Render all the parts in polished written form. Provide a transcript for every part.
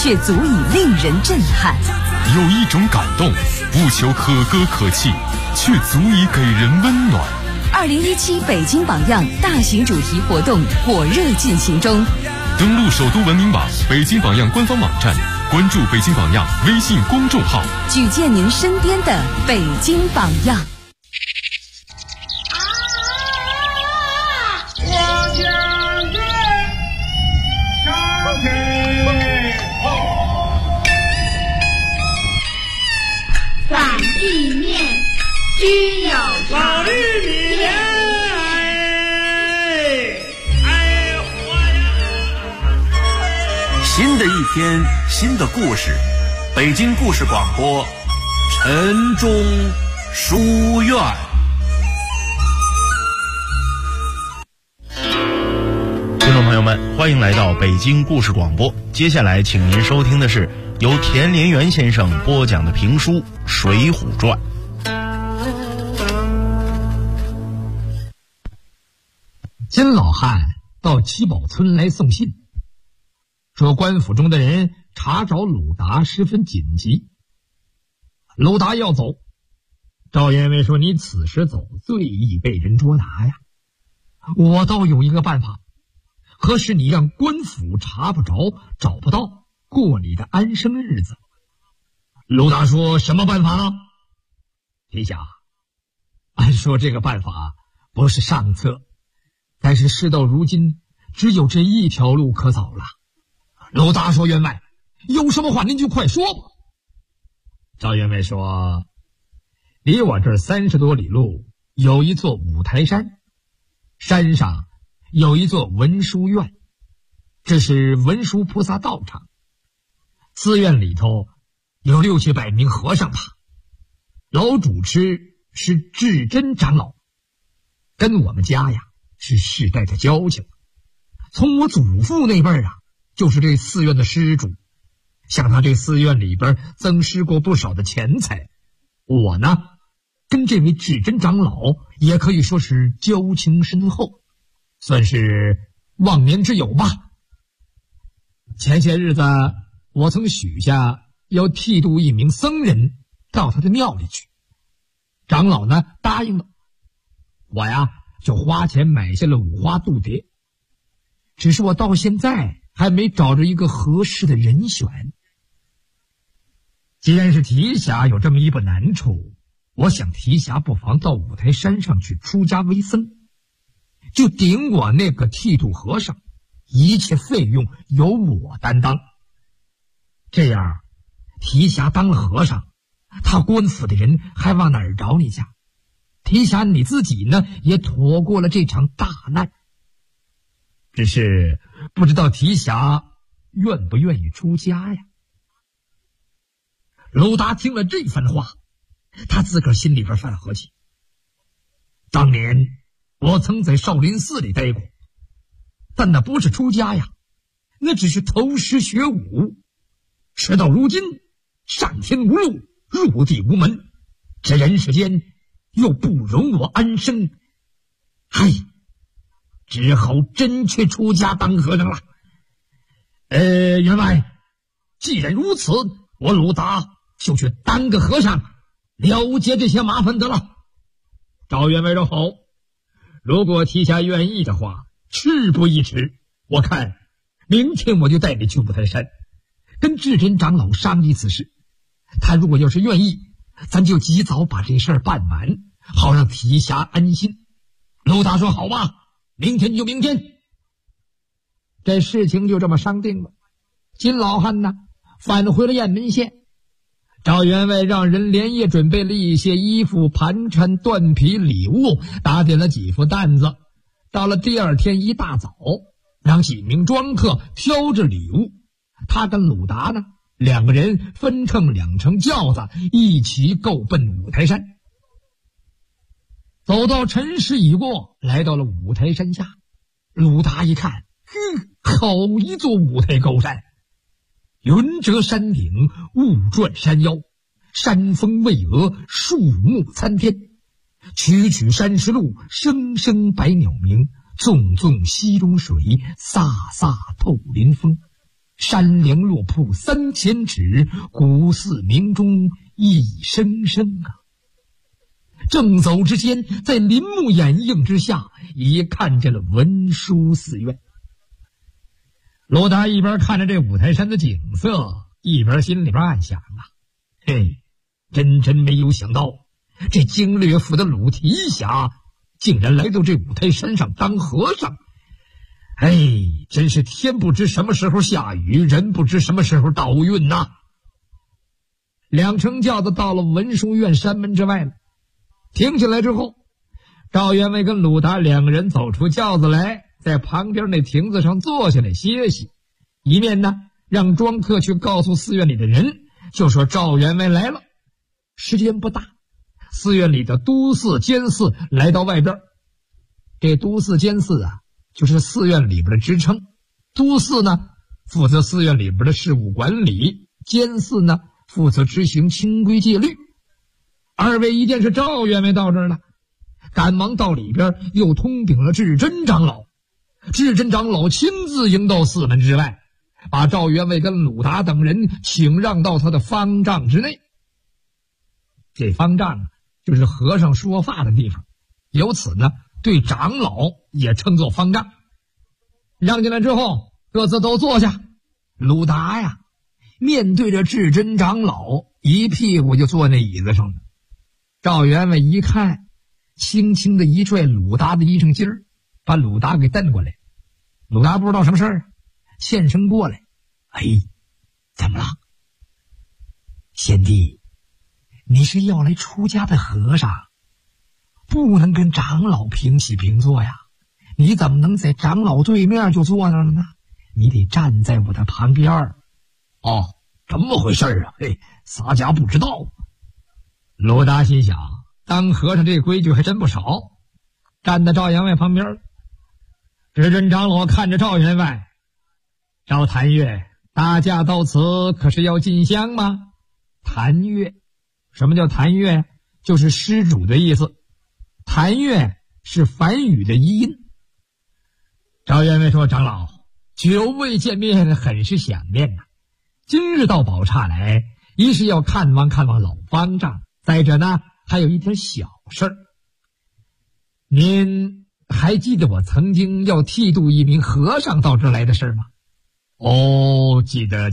却足以令人震撼。 有一种感动，不求可歌可泣，却足以给人温暖。 2017北京榜样大型主题活动火热进行中， 登录首都文明网、北京榜样官方网站，关注北京榜样微信公众号， 举荐您身边的北京榜样。 反地面均有老绿米莲， 新的一天，新的故事，北京故事广播，晨钟书院。 听众朋友们，欢迎来到北京故事广播。接下来，请您收听的是由田连元先生播讲的评书《水浒传》。 金老汉到七宝村来送信，说官府中的人查找鲁达十分紧急，鲁达要走。赵员外说：“你此时走，最易被人捉拿呀。我倒有一个办法，可是你让官府查不着，找不到，过你的安生日子。”鲁达说：“什么办法呢？”陛下，按说这个办法不是上策，但是事到如今，只有这一条路可走了。鲁达说：“员外，有什么话您就快说吧。”赵员外说：“离我这儿30多里路有一座五台山，山上有一座文殊院，这是文殊菩萨道场。寺院里头有6、700名和尚吧，老主持是智真长老，跟我们家呀是世代的交情，从我祖父那辈儿啊就是这寺院的施主，向他这寺院里边增施过不少的钱财。我呢跟这位智真长老也可以说是交情深厚，算是忘年之友吧。前些日子我曾许下要剃度一名僧人到他的庙里去，长老呢答应了，我呀就花钱买下了五花度牒，只是我到现在还没找着一个合适的人选。既然是提辖有这么一步难处，我想提辖不妨到五台山上去出家为僧，就顶我那个剃度和尚，一切费用由我担当。这样提辖当了和尚，他官府的人还往哪儿找你去？提辖你自己呢也躲过了这场大难。只是不知道提辖愿不愿意出家呀？鲁达听了这番话，他自个儿心里边犯了和气。当年我曾在少林寺里待过，但那不是出家呀，那只是投师学武。事到如今，上天无路，入地无门，这人世间又不容我安生，只好真去出家当和尚了。员外，既然如此，我鲁达就去当个和尚，了结这些麻烦得了。赵员外说：“好，如果提辖愿意的话，事不宜迟，我看明天我就带你去五台山，跟智真长老商议此事。他如果要是愿意，咱就及早把这事儿办完，好让提辖安心。”鲁达说：“好吧，明天就明天。”这事情就这么商定了。金老汉呢返回了雁门县，赵员外让人连夜准备了一些衣服、盘缠、缎皮、礼物，打点了几副担子。到了第二天一大早，让几名庄客挑着礼物，他跟鲁达呢2个人分乘2乘轿子，一起够奔五台山。走到辰时已过，来到了五台山下。鲁达一看，好一座五台高山，云遮山顶，雾转山腰，山峰巍峨，树木参天，曲曲山石路，声声百鸟鸣，纵纵溪中水，飒飒透林风。 山陵落瀑3000尺，古寺鸣钟一声声啊！正走之间，在林木掩映之下，已看见了文殊寺院。罗达一边看着这五台山的景色，一边心里边暗想啊，嘿，真没有想到，这经略府的鲁提辖竟然来到这五台山上当和尚。哎，真是天不知什么时候下雨，人不知什么时候倒运呐。两乘轿子到了文殊院山门之外了，停下来之后，赵员外跟鲁达两个人走出轿子来，在旁边那亭子上坐下来歇息，一面呢让庄客去告诉寺院里的人，就说赵员外来了。时间不大，寺院里的都寺监寺来到外边。这都寺监寺啊，就是寺院里边的职称。都寺呢负责寺院里边的事务管理，监寺呢负责执行清规戒律。二位一见是赵员外到这儿了，赶忙到里边又通禀了智真长老。智真长老亲自迎到寺门之外，把赵员外跟鲁达等人请让到他的方丈之内。这方丈就是和尚说法的地方，由此呢对长老也称作方丈。让进来之后，各自都坐下。鲁达呀面对着智真长老，一屁股就坐那椅子上了。赵员外一看，轻轻的一拽鲁达的衣裳襟儿，把鲁达给瞪过来。鲁达不知道什么事儿，欠身过来。哎，怎么了？贤弟，你是要来出家的和尚，不能跟长老平起平坐呀，你怎么能在长老对面就坐那儿了呢？你得站在我的旁边。哦，这么回事啊？嘿，洒家不知道。鲁达心想，当和尚这规矩还真不少。站在赵员外旁边，智真长老看着赵员外，赵谭月，大驾到此可是要进香吗？谭月，什么叫谭月？就是施主的意思。谭月是梵语的译音。赵员外说，长老，久未见面，很是想念呐。今日到宝刹来，一是要看望看望老方丈，再者呢还有一点小事儿。您还记得我曾经要剃度一名和尚到这儿来的事吗？哦，记得。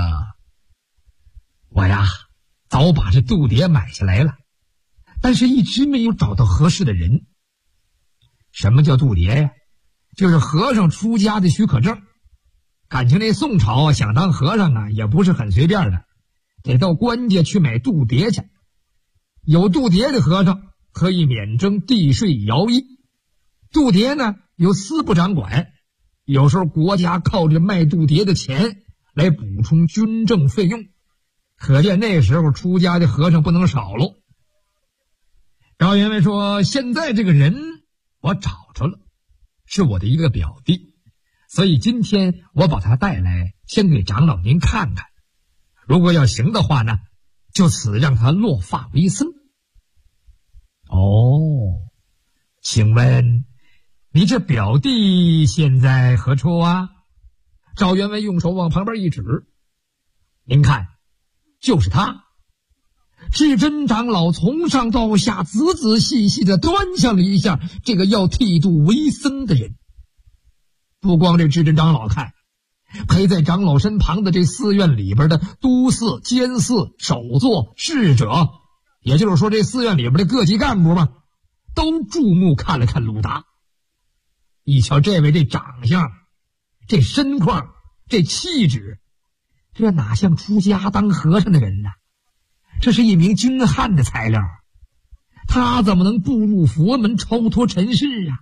我呀早把这度牒买下来了，但是一直没有找到合适的人。什么叫度牒呀？就是和尚出家的许可证。感情那宋朝啊，想当和尚啊也不是很随便的，得到官家去买度牒去。有度牒的和尚可以免征地税徭役。度牒呢由司部长管，有时候国家靠着卖度牒的钱来补充军政费用，可见那时候出家的和尚不能少喽。赵员外说，现在这个人我找着了，是我的一个表弟，所以今天我把他带来，先给长老您看看。如果要行的话呢，就此让他落发为僧。哦，请问你这表弟现在何处啊？赵员外用手往旁边一指，您看，就是他。智真长老从上到下仔仔细细的端详了一下这个要剃度为僧的人。不光这智真长老看，陪在长老身旁的这寺院里边的都寺、监寺、首座、侍者，也就是说这寺院里边的各级干部嘛，都注目看了看鲁达。一瞧这位这长相，这身况，这气质，这哪像出家当和尚的人呢？这是一名军汉的材料，他怎么能步入佛门超脱尘世啊？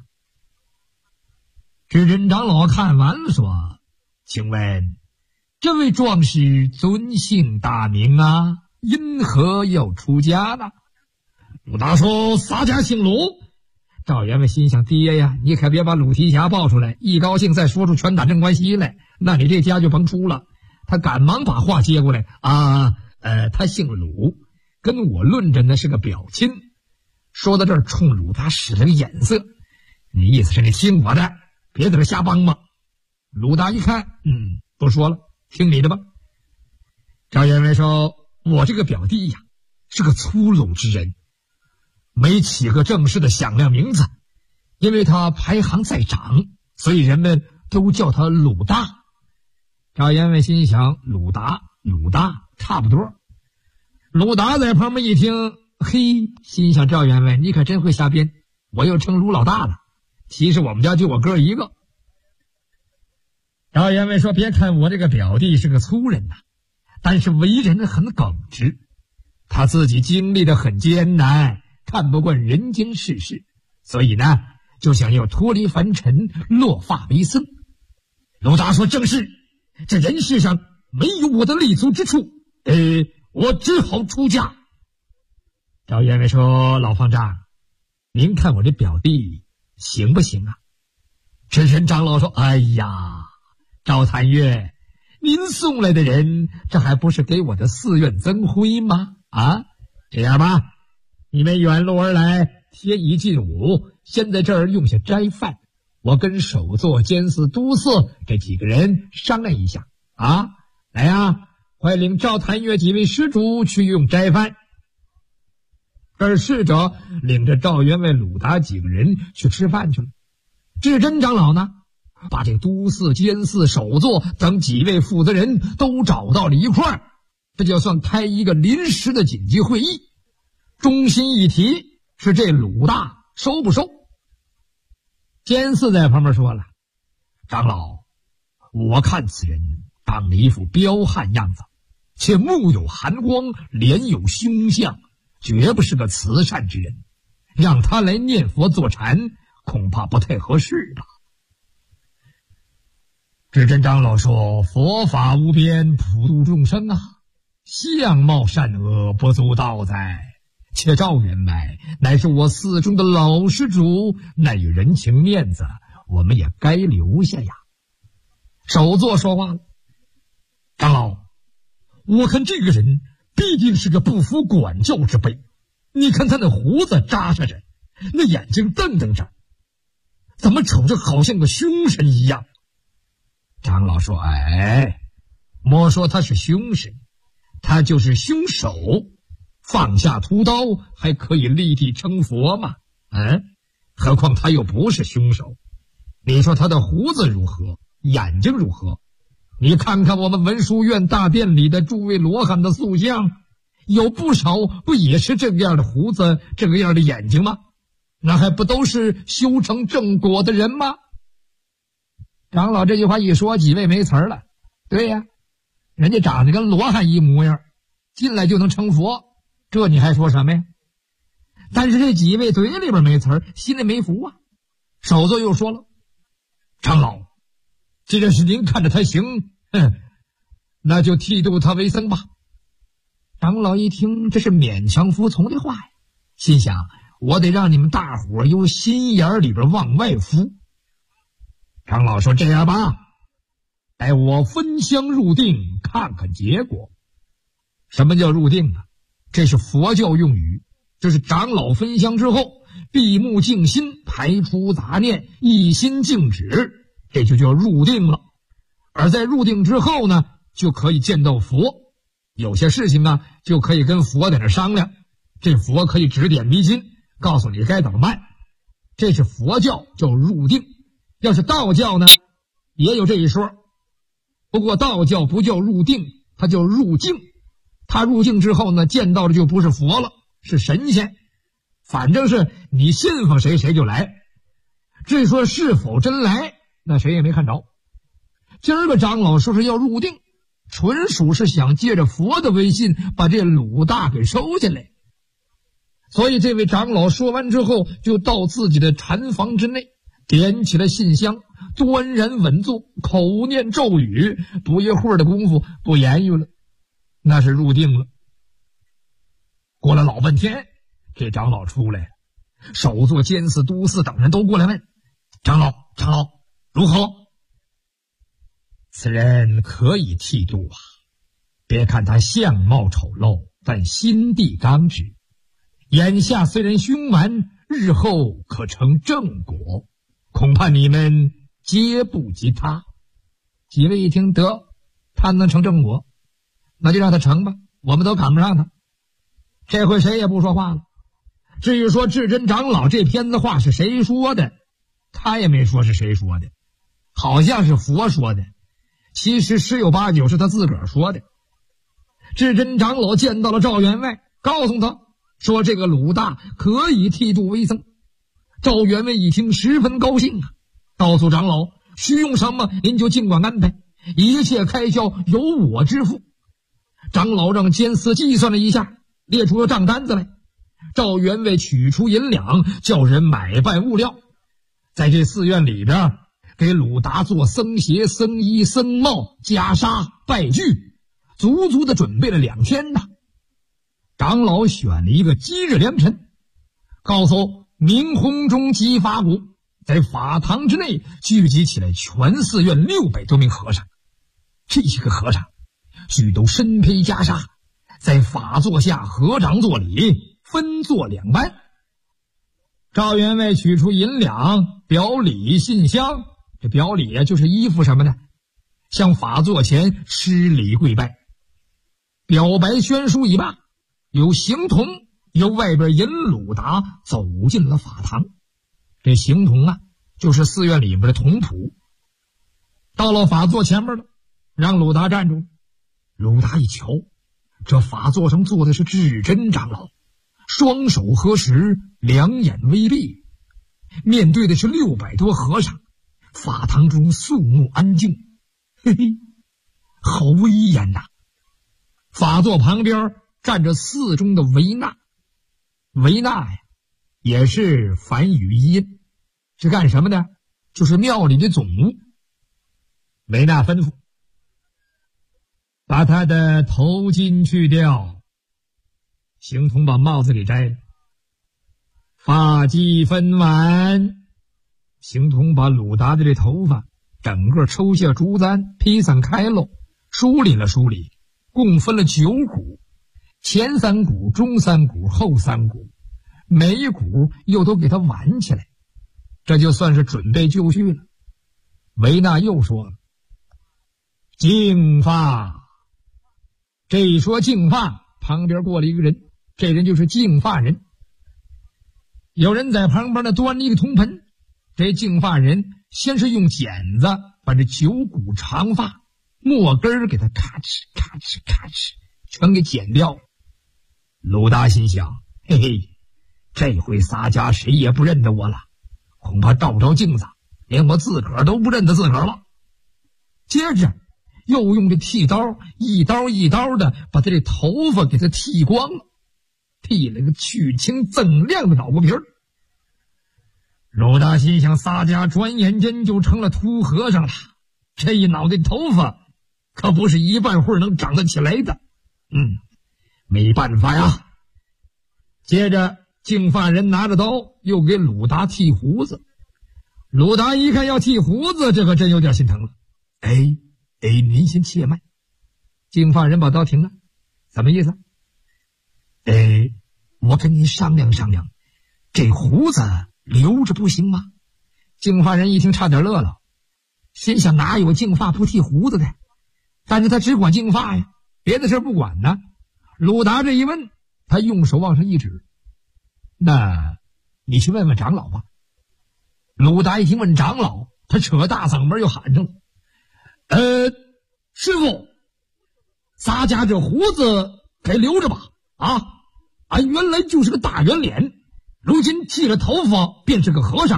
智真长老看完了说，请问这位壮士尊姓大名啊？因何要出家呢？鲁达说，洒家姓鲁。赵员外心想，爹呀，你可别把鲁提辖报出来，一高兴再说出拳打镇关西来，那你这家就甭出了。他赶忙把话接过来，他姓鲁，跟我论着呢是个表亲。说到这儿，冲鲁达使了个眼色，你意思是你听我的，别在这瞎帮忙。鲁达一看，不说了， 听你的吧。赵员外说，我这个表弟呀，是个粗鲁之人，没起个正式的响亮名字，因为他排行在长，所以人们都叫他鲁大。赵员外心想，鲁大差不多。鲁达在旁边一听，嘿，心想赵员外你可真会瞎编，我又称鲁老大了，其实我们家就我哥一个。赵员外说，别看我这个表弟是个粗人呐，但是为人很耿直，他自己经历得很艰难，看不惯人间世事，所以呢就想要脱离凡尘，落发为僧。鲁达说，正是，这人世上没有我的立足之处，我只好出家。赵员外说，老方丈，您看我这表弟行不行啊？智深长老说，哎呀，赵谭岳，您送来的人，这还不是给我的寺院增辉吗？啊，这样吧，你们远路而来，天已近午，先在这儿用下斋饭，我跟首座监寺都寺这几个人商量一下啊，来呀，快领赵谭岳几位施主去用斋饭。而侍者领着赵员外、鲁达几个人去吃饭去了。智真长老呢，把这都寺、监寺、首座等几位负责人都找到了一块儿，这就算开一个临时的紧急会议。中心议题是这鲁大收不收。监寺在旁边说了，长老，我看此人长了一副彪悍样子，且目有寒光，脸有凶相，绝不是个慈善之人，让他来念佛坐禅恐怕不太合适吧。智真长老说，佛法无边，普度众生啊，相貌善恶不足道哉。且赵员外乃是我寺中的老施主，乃有人情面子，我们也该留下呀。首座说话了，长老，我看这个人必定是个不服管教之辈，你看他那胡子扎实着，那眼睛瞪瞪着，怎么瞅着好像个凶神一样。长老说，莫说他是凶神，他就是凶手，放下屠刀还可以立地成佛嘛。何况他又不是凶手。你说他的胡子如何，眼睛如何？你看看我们文殊院大殿里的诸位罗汉的塑像，有不少不也是这个样的胡子，这个样的眼睛吗？那还不都是修成正果的人吗？长老这句话一说，几位没词儿了。对呀，人家长得跟罗汉一模样，进来就能成佛，这你还说什么呀？但是这几位嘴里边没词儿，心里没服啊。首座又说了，长老，既然是您看着他行，那就剃度他为僧吧。长老一听，这是勉强服从的话呀，心想，我得让你们大伙由心眼里边往外服。长老说，这样吧，待我分香入定，看看结果。什么叫入定啊？这是佛教用语，就是长老分香之后，闭目静心，排除杂念，一心静止，这就叫入定了。而在入定之后呢，就可以见到佛，有些事情啊，就可以跟佛在那商量，这佛可以指点迷津，告诉你该怎么办。这是佛教叫入定。要是道教呢，也有这一说，不过道教不叫入定，它叫入境。他入境之后呢，见到的就不是佛了，是神仙，反正是你信奉谁谁就来。至于说是否真来，那谁也没看着。今儿个长老说是要入定，纯属是想借着佛的威信把这鲁大给收进来。所以这位长老说完之后，就到自己的禅房之内，点起了信香，端然稳坐，口念咒语，不一会儿的功夫不言语了，那是入定了。过了老半天，这长老出来了，首座监寺、都寺等人都过来问，长老如何？此人可以剃度啊，别看他相貌丑陋，但心地刚直，眼下虽然凶蛮，日后可成正果，恐怕你们皆不及他。几位一听，得， 他能成正果，那就让他成吧，我们都赶不上他。这回谁也不说话了。至于说智真长老这片子话是谁说的，他也没说是谁说的，好像是佛说的，其实十有八九是他自个儿说的。智真长老见到了赵员外，告诉他说这个鲁大可以替助为僧。赵员外一听十分高兴啊，告诉长老需用什么您就尽管安排，一切开销由我支付。长老让监司计算了一下，列出了账单子来。赵员外取出银两，叫人买办物料，在这寺院里边给鲁达做僧鞋、僧衣、僧帽、袈裟、拜具，足足的准备了2天呐。长老选了一个吉日良辰，告诉明洪中及法鼓，在法堂之内聚集起来全寺院600多名和尚。这些个和尚俱都身披袈裟，在法座下合掌作礼，分坐2班。赵员外取出银两，表里信香，这表里啊就是衣服什么的，向法座前施礼跪拜，表白宣书已罢，有行童由外边引鲁达走进了法堂。这行童啊就是寺院里边的童仆。到了法座前面了，让鲁达站住。鲁达一瞧，这法座上坐的是智真长老，双手合十，两眼微闭，面对的是600多和尚。法堂中肃穆安静，嘿嘿，好威严呐。法座旁边站着寺中的维纳，维纳呀也是梵语一音，是干什么的？就是庙里的总务。维纳吩咐把他的头巾去掉。行童把帽子给摘了，发髻分完。行童把鲁达的这头发整个抽下竹簪，披散开喽，梳理了梳理，共分了9股，前3股、中3股、后3股，每一股又都给他挽起来，这就算是准备就绪了。维纳又说了，净发。这一说净发，旁边过了一个人，这人就是净发人。有人在旁边呢端了一个铜盆，这净发人先是用剪子把这9股长发末根给他咔哧咔哧咔哧全给剪掉。鲁达心想，嘿嘿，这回撒家谁也不认得我了，恐怕照照镜子连我自个儿都不认得自个儿了。接着又用这剃刀一刀一刀的把他这头发给他剃光了，剃了个去青锃亮的脑瓜皮儿。鲁达心想，撒家转眼间就成了秃和尚了，这一脑袋头发可不是一半会儿能长得起来的。没办法呀。接着净发人拿着刀又给鲁达剃胡子。鲁达一看要剃胡子，这可真有点心疼了。您先且慢。净发人把刀停了，什么意思？我跟您商量商量，这胡子留着不行吗？净发人一听差点乐了，心想哪有净发不剃胡子的？但是他只管净发呀，别的事不管呢。鲁达这一问，他用手往上一指，那你去问问长老吧。鲁达一听问长老，他扯大嗓门又喊上了，师傅，撒家这胡子该留着吧？俺原来就是个大圆脸，如今剃了头发便是个和尚，